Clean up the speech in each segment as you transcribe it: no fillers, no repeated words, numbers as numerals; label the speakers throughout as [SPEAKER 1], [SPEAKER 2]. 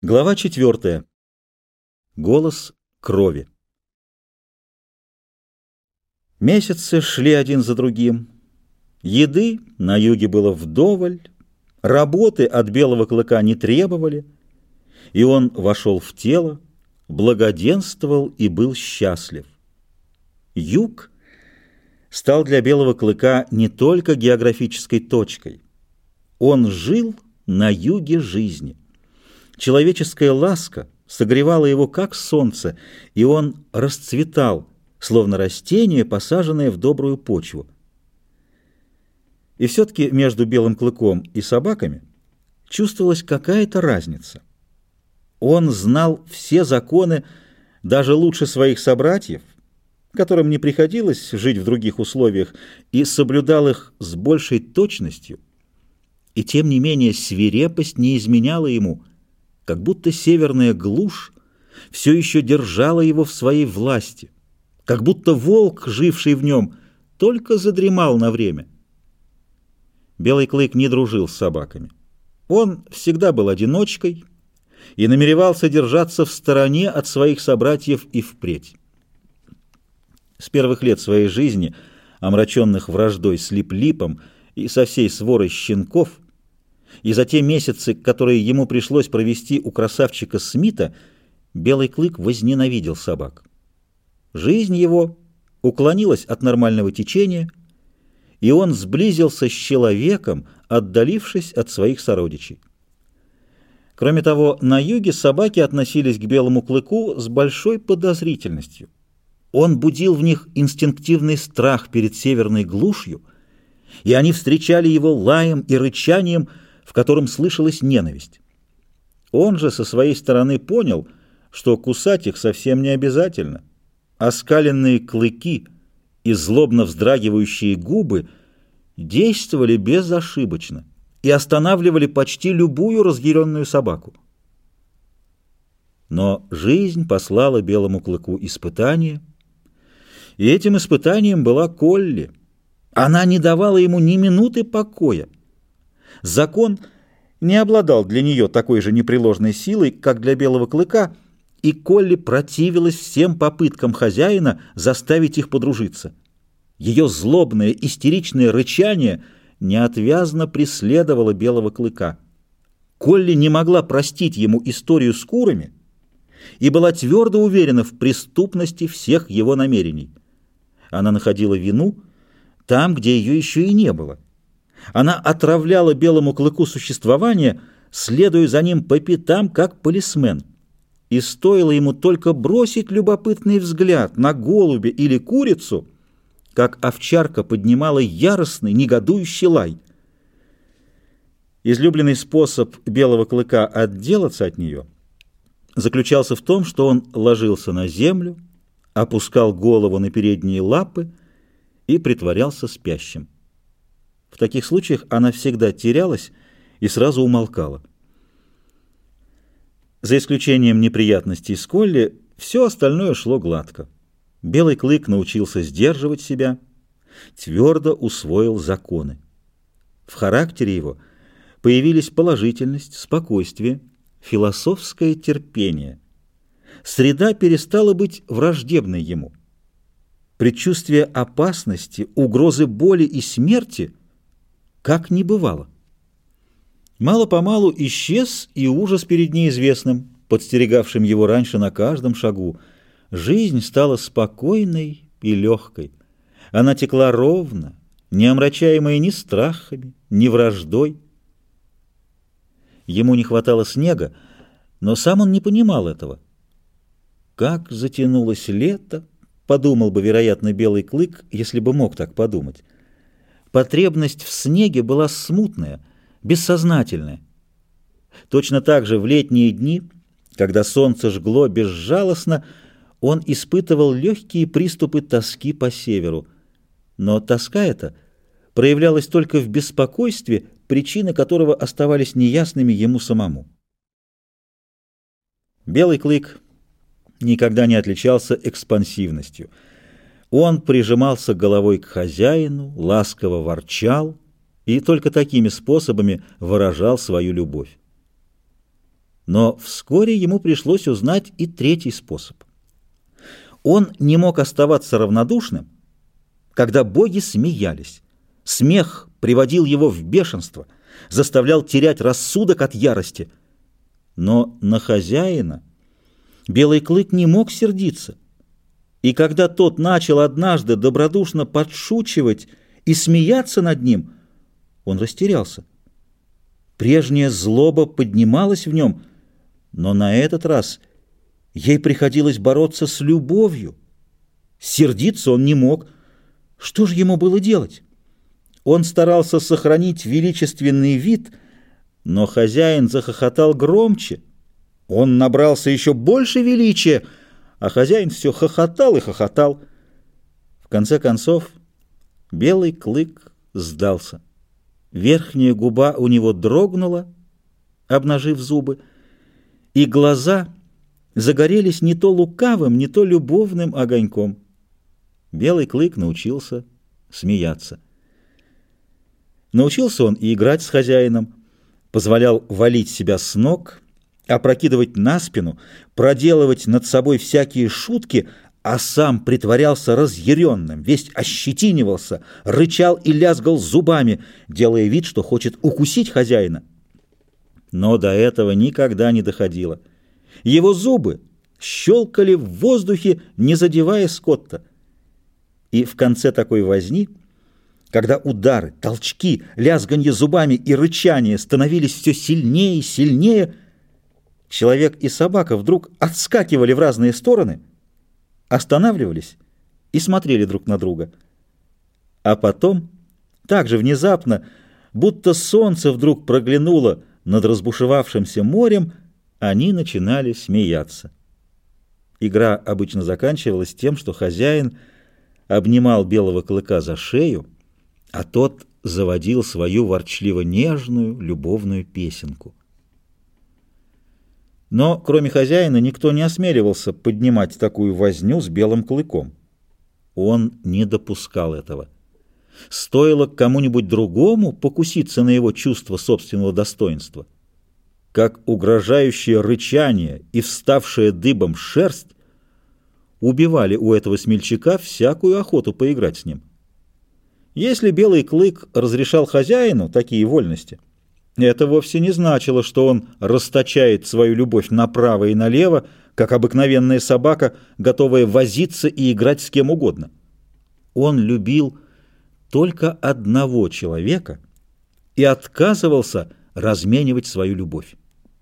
[SPEAKER 1] Глава 4. Голос крови. Месяцы шли один за другим. Еды на юге было вдоволь, работы от белого клыка не требовали, и он вошел в тело, благоденствовал и был счастлив. Юг стал для белого клыка не только географической точкой. Он жил на юге жизни. Человеческая ласка согревала его, как солнце, и он расцветал, словно растение, посаженное в добрую почву. И все-таки между белым клыком и собаками чувствовалась какая-то разница. Он знал все законы даже лучше своих собратьев, которым не приходилось жить в других условиях, и соблюдал их с большей точностью. И тем не менее свирепость не изменяла ему, как будто северная глушь все еще держала его в своей власти, как будто волк, живший в нем, только задремал на время. Белый клык не дружил с собаками. Он всегда был одиночкой и намеревался держаться в стороне от своих собратьев и впредь. С первых лет своей жизни, омраченных враждой с Лип-Липом и со всей сворой щенков, и за те месяцы, которые ему пришлось провести у красавчика Смита, Белый клык возненавидел собак. Жизнь его уклонилась от нормального течения, и он сблизился с человеком, отдалившись от своих сородичей. Кроме того, на юге собаки относились к Белому клыку с большой подозрительностью. Он будил в них инстинктивный страх перед северной глушью, и они встречали его лаем и рычанием, в котором слышалась ненависть. Он же со своей стороны понял, что кусать их совсем не обязательно. Оскаленные клыки и злобно вздрагивающие губы действовали безошибочно и останавливали почти любую разъяренную собаку. Но жизнь послала Белому клыку испытание, и этим испытанием была Колли. Она не давала ему ни минуты покоя. Закон не обладал для нее такой же непреложной силой, как для Белого клыка, и Колли противилась всем попыткам хозяина заставить их подружиться. Ее злобное, истеричное рычание неотвязно преследовало Белого клыка. Колли не могла простить ему историю с курами и была твердо уверена в преступности всех его намерений. Она находила вину там, где ее еще и не было. Она отравляла Белому клыку существование, следуя за ним по пятам, как полисмен. И стоило ему только бросить любопытный взгляд на голубя или курицу, как овчарка поднимала яростный, негодующий лай. Излюбленный способ Белого клыка отделаться от нее заключался в том, что он ложился на землю, опускал голову на передние лапы и притворялся спящим. В таких случаях она всегда терялась и сразу умолкала. За исключением неприятностей с Колли, все остальное шло гладко. Белый клык научился сдерживать себя, твердо усвоил законы. В характере его появились положительность, спокойствие, философское терпение. Среда перестала быть враждебной ему. Предчувствие опасности, угрозы боли и смерти как не бывало. Мало-помалу исчез и ужас перед неизвестным, подстерегавшим его раньше на каждом шагу. Жизнь стала спокойной и легкой. Она текла ровно, не омрачаемая ни страхами, ни враждой. Ему не хватало снега, но сам он не понимал этого. Как затянулось лето, подумал бы, вероятно, Белый клык, если бы мог так подумать. Потребность в снеге была смутная, бессознательная. Точно так же в летние дни, когда солнце жгло безжалостно, он испытывал легкие приступы тоски по северу. Но тоска эта проявлялась только в беспокойстве, причины которого оставались неясными ему самому. Белый клык никогда не отличался экспансивностью. Он прижимался головой к хозяину, ласково ворчал и только такими способами выражал свою любовь. Но вскоре ему пришлось узнать и третий способ. Он не мог оставаться равнодушным, когда боги смеялись. Смех приводил его в бешенство, заставлял терять рассудок от ярости. Но на хозяина Белый клык не мог сердиться. И когда тот начал однажды добродушно подшучивать и смеяться над ним, он растерялся. Прежняя злоба поднималась в нем, но на этот раз ей приходилось бороться с любовью. Сердиться он не мог. Что же ему было делать? Он старался сохранить величественный вид, но хозяин захохотал громче. Он набрался еще больше величия, а хозяин все хохотал и хохотал. В конце концов, Белый клык сдался. Верхняя губа у него дрогнула, обнажив зубы, и глаза загорелись не то лукавым, не то любовным огоньком. Белый клык научился смеяться. Научился он и играть с хозяином, позволял валить себя с ног, опрокидывать на спину, проделывать над собой всякие шутки, а сам притворялся разъяренным, весь ощетинивался, рычал и лязгал зубами, делая вид, что хочет укусить хозяина. Но до этого никогда не доходило. Его зубы щелкали в воздухе, не задевая Скотта. И в конце такой возни, когда удары, толчки, лязганье зубами и рычание становились все сильнее и сильнее, человек и собака вдруг отскакивали в разные стороны, останавливались и смотрели друг на друга. А потом, так же внезапно, будто солнце вдруг проглянуло над разбушевавшимся морем, они начинали смеяться. Игра обычно заканчивалась тем, что хозяин обнимал Белого клыка за шею, а тот заводил свою ворчливо-нежную любовную песенку. Но, кроме хозяина, никто не осмеливался поднимать такую возню с Белым клыком. Он не допускал этого. Стоило кому-нибудь другому покуситься на его чувство собственного достоинства, как угрожающее рычание и вставшая дыбом шерсть убивали у этого смельчака всякую охоту поиграть с ним. Если Белый клык разрешал хозяину такие вольности, это вовсе не значило, что он расточает свою любовь направо и налево, как обыкновенная собака, готовая возиться и играть с кем угодно. Он любил только одного человека и отказывался разменивать свою любовь.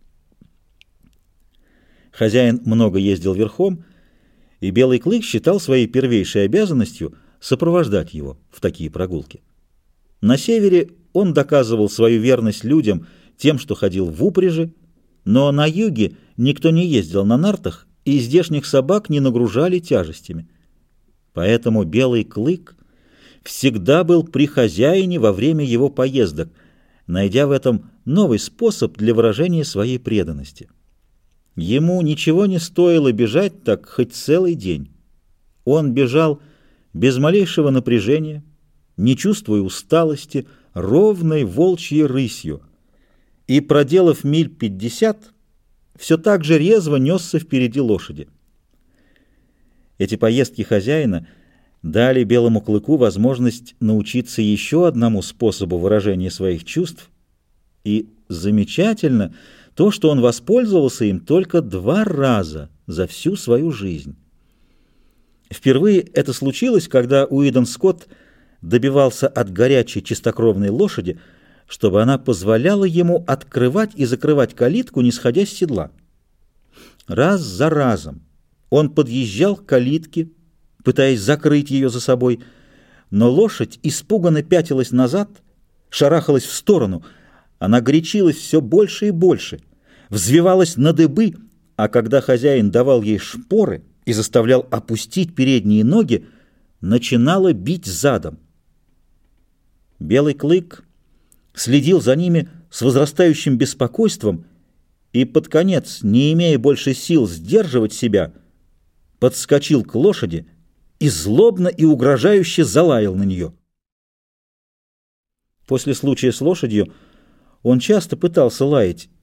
[SPEAKER 1] Хозяин много ездил верхом, и Белый клык считал своей первейшей обязанностью сопровождать его в такие прогулки. На севере он доказывал свою верность людям тем, что ходил в упряжи, но на юге никто не ездил на нартах, и здешних собак не нагружали тяжестями. Поэтому Белый клык всегда был при хозяине во время его поездок, найдя в этом новый способ для выражения своей преданности. Ему ничего не стоило бежать так хоть целый день. Он бежал без малейшего напряжения, не чувствуя усталости, ровной волчьей рысью, и, проделав миль 50, все так же резво несся впереди лошади. Эти поездки хозяина дали Белому клыку возможность научиться еще одному способу выражения своих чувств, и замечательно то, что он воспользовался им только 2 раза за всю свою жизнь. Впервые это случилось, когда Уидон Скотт добивался от горячей чистокровной лошади, чтобы она позволяла ему открывать и закрывать калитку, не сходя с седла. Раз за разом он подъезжал к калитке, пытаясь закрыть ее за собой, но лошадь испуганно пятилась назад, шарахалась в сторону. Она горячилась все больше и больше, взвивалась на дыбы, а когда хозяин давал ей шпоры и заставлял опустить передние ноги, начинала бить задом. Белый клык следил за ними с возрастающим беспокойством и под конец, не имея больше сил сдерживать себя, подскочил к лошади и злобно и угрожающе залаял на нее. После случая с лошадью он часто пытался лаять,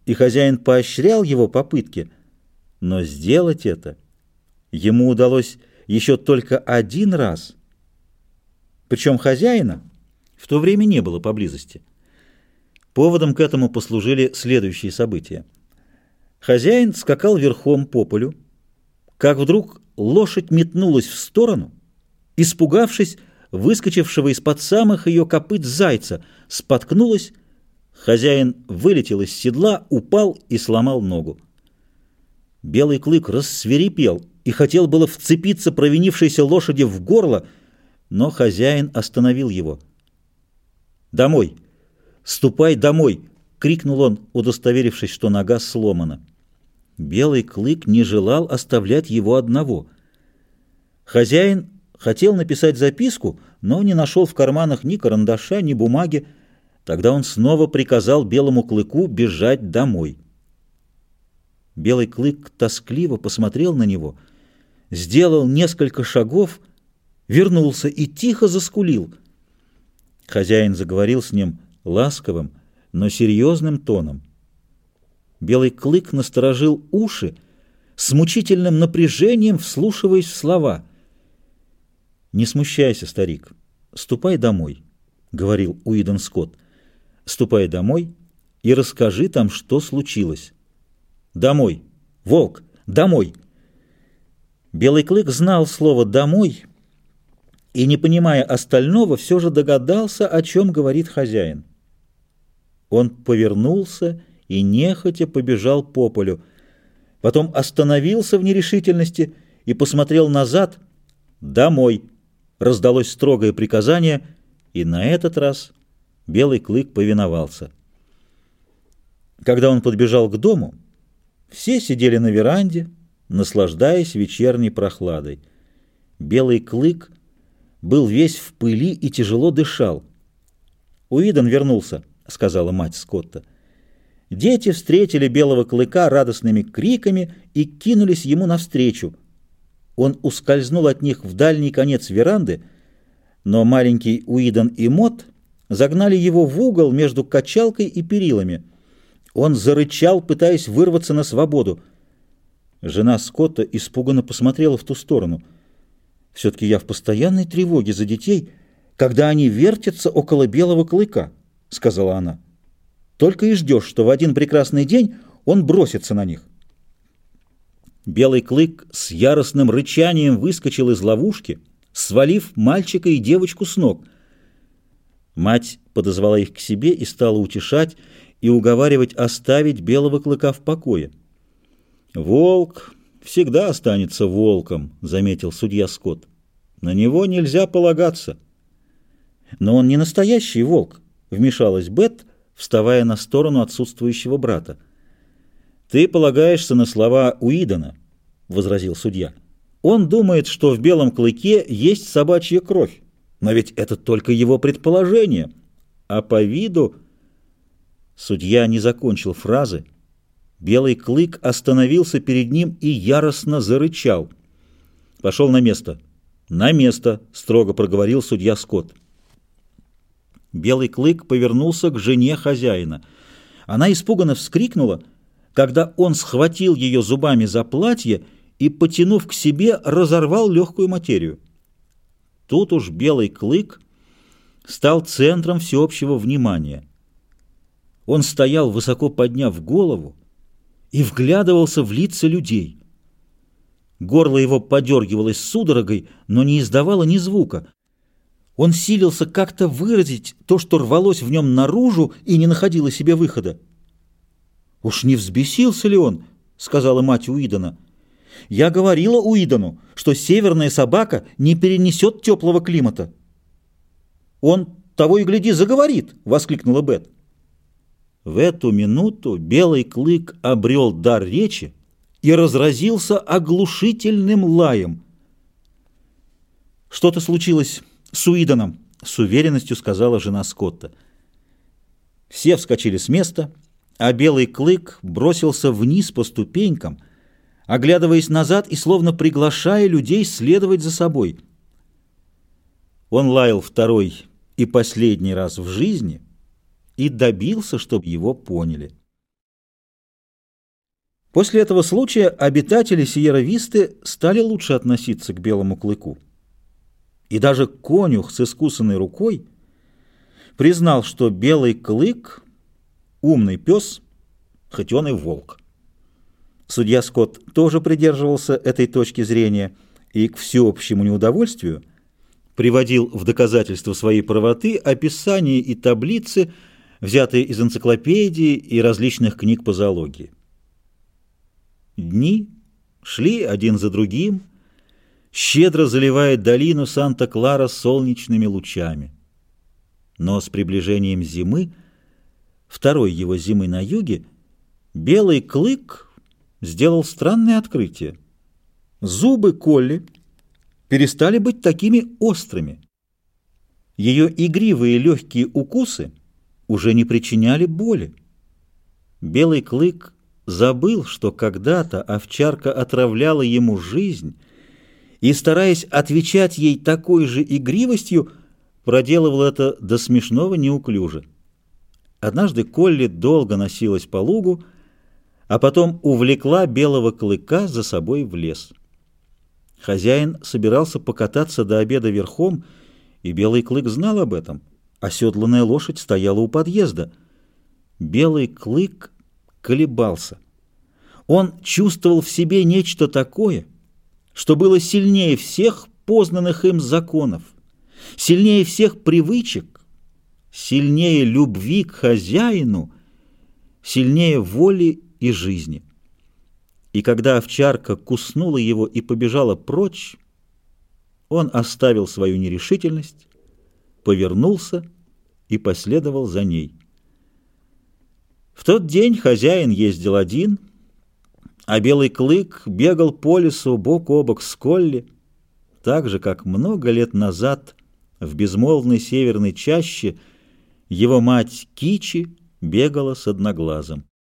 [SPEAKER 1] и хозяин поощрял его попытки, но сделать это ему удалось еще только один раз. Причем хозяина в то время не было поблизости. Поводом к этому послужили следующие события. Хозяин скакал верхом по полю, как вдруг лошадь метнулась в сторону, испугавшись выскочившего из-под самых ее копыт зайца, споткнулась, хозяин вылетел из седла, упал и сломал ногу. Белый клык рассвирепел и хотел было вцепиться провинившейся лошади в горло, но хозяин остановил его. «Домой! Ступай домой!» — крикнул он, удостоверившись, что нога сломана. Белый клык не желал оставлять его одного. Хозяин хотел написать записку, но не нашел в карманах ни карандаша, ни бумаги. Тогда он снова приказал белому клыку бежать домой. Белый клык тоскливо посмотрел на него, сделал несколько шагов, вернулся и тихо заскулил. Хозяин заговорил с ним ласковым, но серьезным тоном. Белый клык насторожил уши, с мучительным напряжением вслушиваясь в слова. «Не смущайся, старик, ступай домой», — говорил Уидон Скотт. «Ступай домой и расскажи там, что случилось. Домой! Волк! Домой!» Белый клык знал слово «домой» и, не понимая остального, все же догадался, о чем говорит хозяин. Он повернулся и нехотя побежал по полю. Потом остановился в нерешительности и посмотрел назад. «Домой!» — раздалось строгое приказание, и на этот раз Белый клык повиновался. Когда он подбежал к дому, все сидели на веранде, наслаждаясь вечерней прохладой. Белый клык был весь в пыли и тяжело дышал. «Уидон вернулся», — сказала мать Скотта. Дети встретили белого клыка радостными криками и кинулись ему навстречу. Он ускользнул от них в дальний конец веранды, но маленький Уидон и Мот загнали его в угол между качалкой и перилами. Он зарычал, пытаясь вырваться на свободу. Жена Скотта испуганно посмотрела в ту сторону. «Все-таки я в постоянной тревоге за детей, когда они вертятся около белого клыка», — сказала она. «Только и ждешь, что в один прекрасный день он бросится на них». Белый клык с яростным рычанием выскочил из ловушки, свалив мальчика и девочку с ног. Мать подозвала их к себе и стала утешать и уговаривать оставить белого клыка в покое. «Волк всегда останется волком», — заметил судья Скотт. «На него нельзя полагаться». «Но он не настоящий волк», — вмешалась Бет, вставая на сторону отсутствующего брата. «Ты полагаешься на слова Уидона», — возразил судья. «Он думает, что в белом клыке есть собачья кровь, но ведь это только его предположение. А по виду...» Судья не закончил фразы. Белый клык остановился перед ним и яростно зарычал. «Пошел на место». «На место», — строго проговорил судья Скотт. Белый клык повернулся к жене хозяина. Она испуганно вскрикнула, когда он схватил ее зубами за платье и, потянув к себе, разорвал легкую материю. Тут уж белый клык стал центром всеобщего внимания. Он стоял, высоко подняв голову, и вглядывался в лица людей. Горло его подергивалось судорогой, но не издавало ни звука. Он силился как-то выразить то, что рвалось в нем наружу и не находило себе выхода. «Уж не взбесился ли он?» — сказала мать Уидона. «Я говорила Уидону, что северная собака не перенесет теплого климата». «Он, того и гляди, заговорит!» — воскликнула Бет. В эту минуту белый клык обрел дар речи и разразился оглушительным лаем. «Что-то случилось с Уидоном», — с уверенностью сказала жена Скотта. Все вскочили с места, а белый клык бросился вниз по ступенькам, оглядываясь назад и словно приглашая людей следовать за собой. Он лаял второй и последний раз в жизни и добился, чтобы его поняли. После этого случая обитатели Сиерра-Висты стали лучше относиться к белому клыку. И даже конюх с искусанной рукой признал, что белый клык — умный пес, хоть он и волк. Судья Скотт тоже придерживался этой точки зрения и к всеобщему неудовольствию приводил в доказательство своей правоты описания и таблицы, взятые из энциклопедии и различных книг по зоологии. Дни шли один за другим, щедро заливая долину Санта-Клара солнечными лучами. Но с приближением зимы, второй его зимы на юге, белый клык сделал странное открытие. Зубы Колли перестали быть такими острыми. Ее игривые легкие укусы уже не причиняли боли. Белый клык забыл, что когда-то овчарка отравляла ему жизнь и, стараясь отвечать ей такой же игривостью, проделывал это до смешного неуклюже. Однажды Колли долго носилась по лугу, а потом увлекла белого клыка за собой в лес. Хозяин собирался покататься до обеда верхом, и белый клык знал об этом. Оседланная лошадь стояла у подъезда. Белый клык колебался. Он чувствовал в себе нечто такое, что было сильнее всех познанных им законов, сильнее всех привычек, сильнее любви к хозяину, сильнее воли и жизни. И когда овчарка куснула его и побежала прочь, он оставил свою нерешительность, повернулся и последовал за ней. В тот день хозяин ездил один, а белый клык бегал по лесу бок о бок с Колли, так же, как много лет назад в безмолвной северной чаще его мать Кичи бегала с Одноглазым.